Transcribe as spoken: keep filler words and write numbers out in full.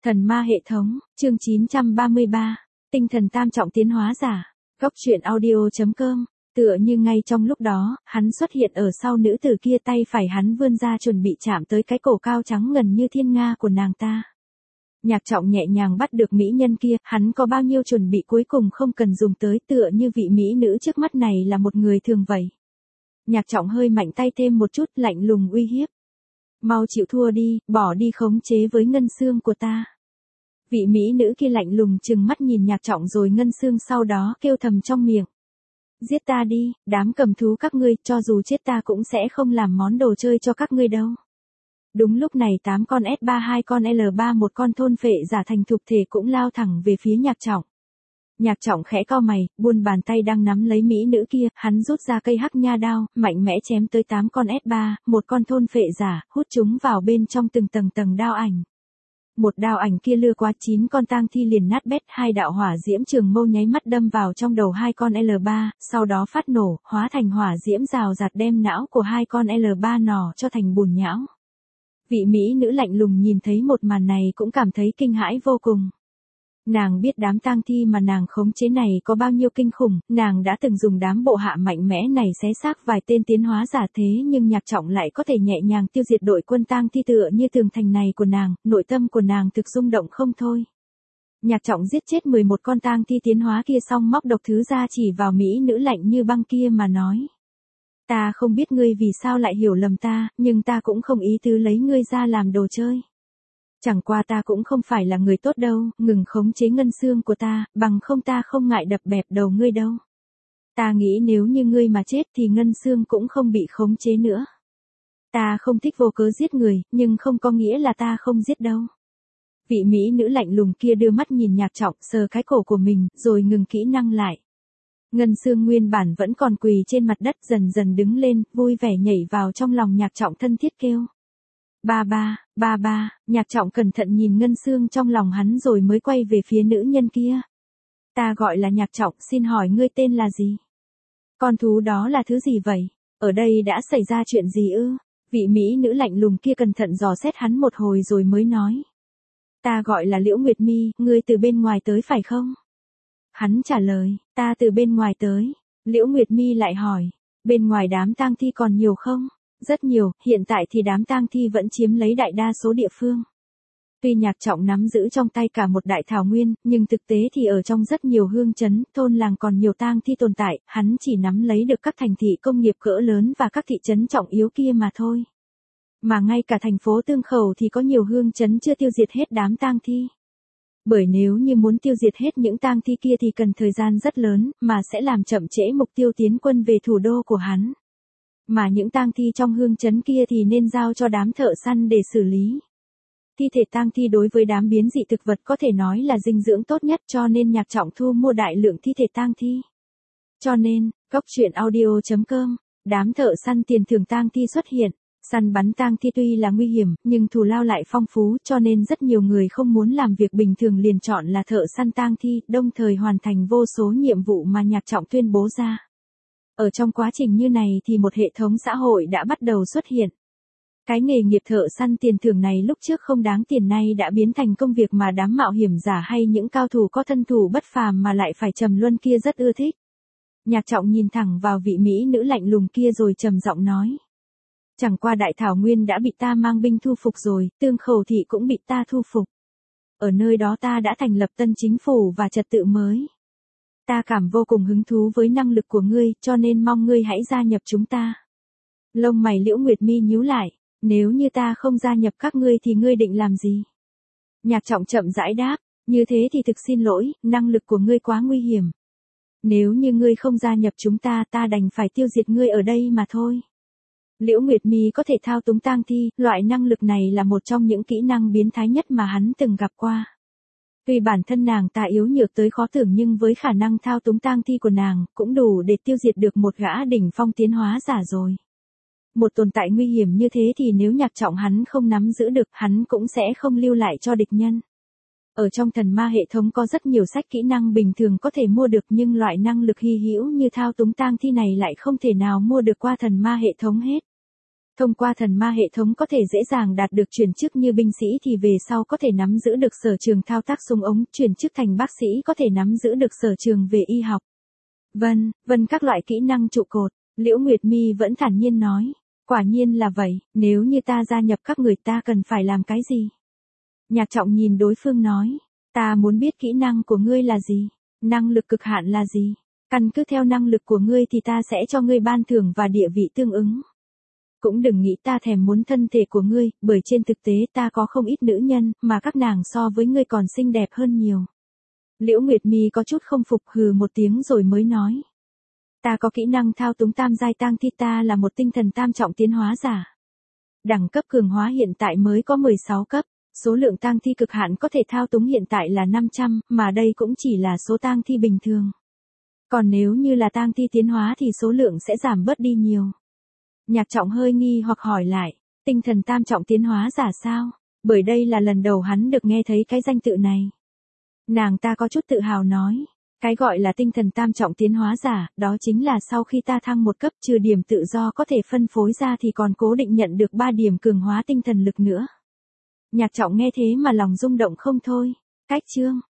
Thần ma hệ thống, chương chín trăm ba mươi ba, tinh thần tam trọng tiến hóa giả, góc truyện audio.com, tựa như ngay trong lúc đó, hắn xuất hiện ở sau nữ tử kia, tay phải hắn vươn ra chuẩn bị chạm tới cái cổ cao trắng ngần như thiên nga của nàng ta. Nhạc Trọng nhẹ nhàng bắt được mỹ nhân kia, hắn có bao nhiêu chuẩn bị cuối cùng không cần dùng tới, tựa như vị mỹ nữ trước mắt này là một người thường vậy. Nhạc Trọng hơi mạnh tay thêm một chút, lạnh lùng uy hiếp. Mau chịu thua đi, bỏ đi khống chế với ngân xương của ta. Vị mỹ nữ kia lạnh lùng trừng mắt nhìn Nhạc Trọng rồi ngân xương, sau đó kêu thầm trong miệng. Giết ta đi, đám cầm thú các ngươi, cho dù chết ta cũng sẽ không làm món đồ chơi cho các ngươi đâu. Đúng lúc này tám con S ba, hai con L ba, một con thôn phệ giả thành thục thể cũng lao thẳng về phía Nhạc Trọng. Nhạc Trọng khẽ cau mày, buôn bàn tay đang nắm lấy mỹ nữ kia, hắn rút ra cây hắc nha đao, mạnh mẽ chém tới tám con S ba, một con thôn phệ giả, hút chúng vào bên trong từng tầng tầng đao ảnh. Một đao ảnh kia lưa qua chín con tang thi liền nát bét, hai đạo hỏa diễm trường mâu nháy mắt đâm vào trong đầu hai con L ba, sau đó phát nổ, hóa thành hỏa diễm rào rạt đem não của hai con L ba nỏ cho thành bùn nhão. Vị mỹ nữ lạnh lùng nhìn thấy một màn này cũng cảm thấy kinh hãi vô cùng. Nàng biết đám tang thi mà nàng khống chế này có bao nhiêu kinh khủng, nàng đã từng dùng đám bộ hạ mạnh mẽ này xé xác vài tên tiến hóa giả, thế nhưng Nhạc Trọng lại có thể nhẹ nhàng tiêu diệt đội quân tang thi tựa như tường thành này của nàng, nội tâm của nàng thực rung động không thôi. Nhạc Trọng giết chết mười một con tang thi tiến hóa kia xong móc độc thứ ra chỉ vào mỹ nữ lạnh như băng kia mà nói. Ta không biết ngươi vì sao lại hiểu lầm ta, nhưng ta cũng không ý tứ lấy ngươi ra làm đồ chơi. Chẳng qua ta cũng không phải là người tốt đâu, ngừng khống chế ngân xương của ta, bằng không ta không ngại đập bẹp đầu ngươi đâu. Ta nghĩ nếu như ngươi mà chết thì ngân xương cũng không bị khống chế nữa. Ta không thích vô cớ giết người, nhưng không có nghĩa là ta không giết đâu. Vị mỹ nữ lạnh lùng kia đưa mắt nhìn Nhạc Trọng, sờ cái cổ của mình, rồi ngừng kỹ năng lại. Ngân xương nguyên bản vẫn còn quỳ trên mặt đất dần dần đứng lên, vui vẻ nhảy vào trong lòng Nhạc Trọng thân thiết kêu. Ba ba, ba ba, Nhạc Trọng cẩn thận nhìn ngân xương trong lòng hắn rồi mới quay về phía nữ nhân kia. Ta gọi là Nhạc Trọng, xin hỏi ngươi tên là gì? Con thú đó là thứ gì vậy? Ở đây đã xảy ra chuyện gì ư? Vị mỹ nữ lạnh lùng kia cẩn thận dò xét hắn một hồi rồi mới nói. Ta gọi là Liễu Nguyệt Mi, ngươi từ bên ngoài tới phải không? Hắn trả lời, ta từ bên ngoài tới. Liễu Nguyệt Mi lại hỏi, bên ngoài đám tang thi còn nhiều không? Rất nhiều, hiện tại thì đám tang thi vẫn chiếm lấy đại đa số địa phương. Tuy Nhạc Trọng nắm giữ trong tay cả một đại thảo nguyên, nhưng thực tế thì ở trong rất nhiều hương trấn, thôn làng còn nhiều tang thi tồn tại, hắn chỉ nắm lấy được các thành thị công nghiệp cỡ lớn và các thị trấn trọng yếu kia mà thôi. Mà ngay cả thành phố Tương Khẩu thì có nhiều hương trấn chưa tiêu diệt hết đám tang thi. Bởi nếu như muốn tiêu diệt hết những tang thi kia thì cần thời gian rất lớn, mà sẽ làm chậm trễ mục tiêu tiến quân về thủ đô của hắn. Mà những tang thi trong hương trấn kia thì nên giao cho đám thợ săn để xử lý. Thi thể tang thi đối với đám biến dị thực vật có thể nói là dinh dưỡng tốt nhất, cho nên Nhạc Trọng thu mua đại lượng thi thể tang thi. Cho nên, góc truyện audio.com, đám thợ săn tiền thưởng tang thi xuất hiện. Săn bắn tang thi tuy là nguy hiểm, nhưng thù lao lại phong phú, cho nên rất nhiều người không muốn làm việc bình thường liền chọn là thợ săn tang thi, đồng thời hoàn thành vô số nhiệm vụ mà Nhạc Trọng tuyên bố ra. Ở trong quá trình như này thì một hệ thống xã hội đã bắt đầu xuất hiện. Cái nghề nghiệp thợ săn tiền thưởng này lúc trước không đáng tiền nay đã biến thành công việc mà đám mạo hiểm giả hay những cao thủ có thân thủ bất phàm mà lại phải trầm luân kia rất ưa thích. Nhạc Trọng nhìn thẳng vào vị mỹ nữ lạnh lùng kia rồi trầm giọng nói. Chẳng qua đại thảo nguyên đã bị ta mang binh thu phục rồi, Tương Khẩu thị cũng bị ta thu phục. Ở nơi đó ta đã thành lập tân chính phủ và trật tự mới. Ta cảm vô cùng hứng thú với năng lực của ngươi, cho nên mong ngươi hãy gia nhập chúng ta. Lông mày Liễu Nguyệt Mi nhíu lại, nếu như ta không gia nhập các ngươi thì ngươi định làm gì? Nhạc Trọng chậm rãi đáp, như thế thì thực xin lỗi, năng lực của ngươi quá nguy hiểm. Nếu như ngươi không gia nhập chúng ta, ta đành phải tiêu diệt ngươi ở đây mà thôi. Liễu Nguyệt Mi có thể thao túng tang thi, loại năng lực này là một trong những kỹ năng biến thái nhất mà hắn từng gặp qua. Tuy bản thân nàng ta yếu nhược tới khó tưởng nhưng với khả năng thao túng tang thi của nàng, cũng đủ để tiêu diệt được một gã đỉnh phong tiến hóa giả rồi. Một tồn tại nguy hiểm như thế thì nếu Nhạc Trọng hắn không nắm giữ được, hắn cũng sẽ không lưu lại cho địch nhân. Ở trong thần ma hệ thống có rất nhiều sách kỹ năng bình thường có thể mua được, nhưng loại năng lực hy hữu như thao túng tang thi này lại không thể nào mua được qua thần ma hệ thống hết. Thông qua thần ma hệ thống có thể dễ dàng đạt được chuyển chức như binh sĩ thì về sau có thể nắm giữ được sở trường thao tác súng ống, chuyển chức thành bác sĩ có thể nắm giữ được sở trường về y học. Vân, vân các loại kỹ năng trụ cột, Liễu Nguyệt Mi vẫn thản nhiên nói. Quả nhiên là vậy, nếu như ta gia nhập các người ta cần phải làm cái gì? Nhạc Trọng nhìn đối phương nói, ta muốn biết kỹ năng của ngươi là gì, năng lực cực hạn là gì, căn cứ theo năng lực của ngươi thì ta sẽ cho ngươi ban thưởng và địa vị tương ứng. Cũng đừng nghĩ ta thèm muốn thân thể của ngươi, bởi trên thực tế ta có không ít nữ nhân, mà các nàng so với ngươi còn xinh đẹp hơn nhiều. Liễu Nguyệt Mi có chút không phục, hừ một tiếng rồi mới nói. Ta có kỹ năng thao túng tam giai tang thi, ta là một tinh thần tam trọng tiến hóa giả. Đẳng cấp cường hóa hiện tại mới có mười sáu cấp, số lượng tang thi cực hạn có thể thao túng hiện tại là năm trăm, mà đây cũng chỉ là số tang thi bình thường. Còn nếu như là tang thi tiến hóa thì số lượng sẽ giảm bớt đi nhiều. Nhạc Trọng hơi nghi hoặc hỏi lại, tinh thần tam trọng tiến hóa giả sao? Bởi đây là lần đầu hắn được nghe thấy cái danh tự này. Nàng ta có chút tự hào nói, cái gọi là tinh thần tam trọng tiến hóa giả, đó chính là sau khi ta thăng một cấp trừ điểm tự do có thể phân phối ra thì còn cố định nhận được ba điểm cường hóa tinh thần lực nữa. Nhạc Trọng nghe thế mà lòng rung động không thôi. Cách chương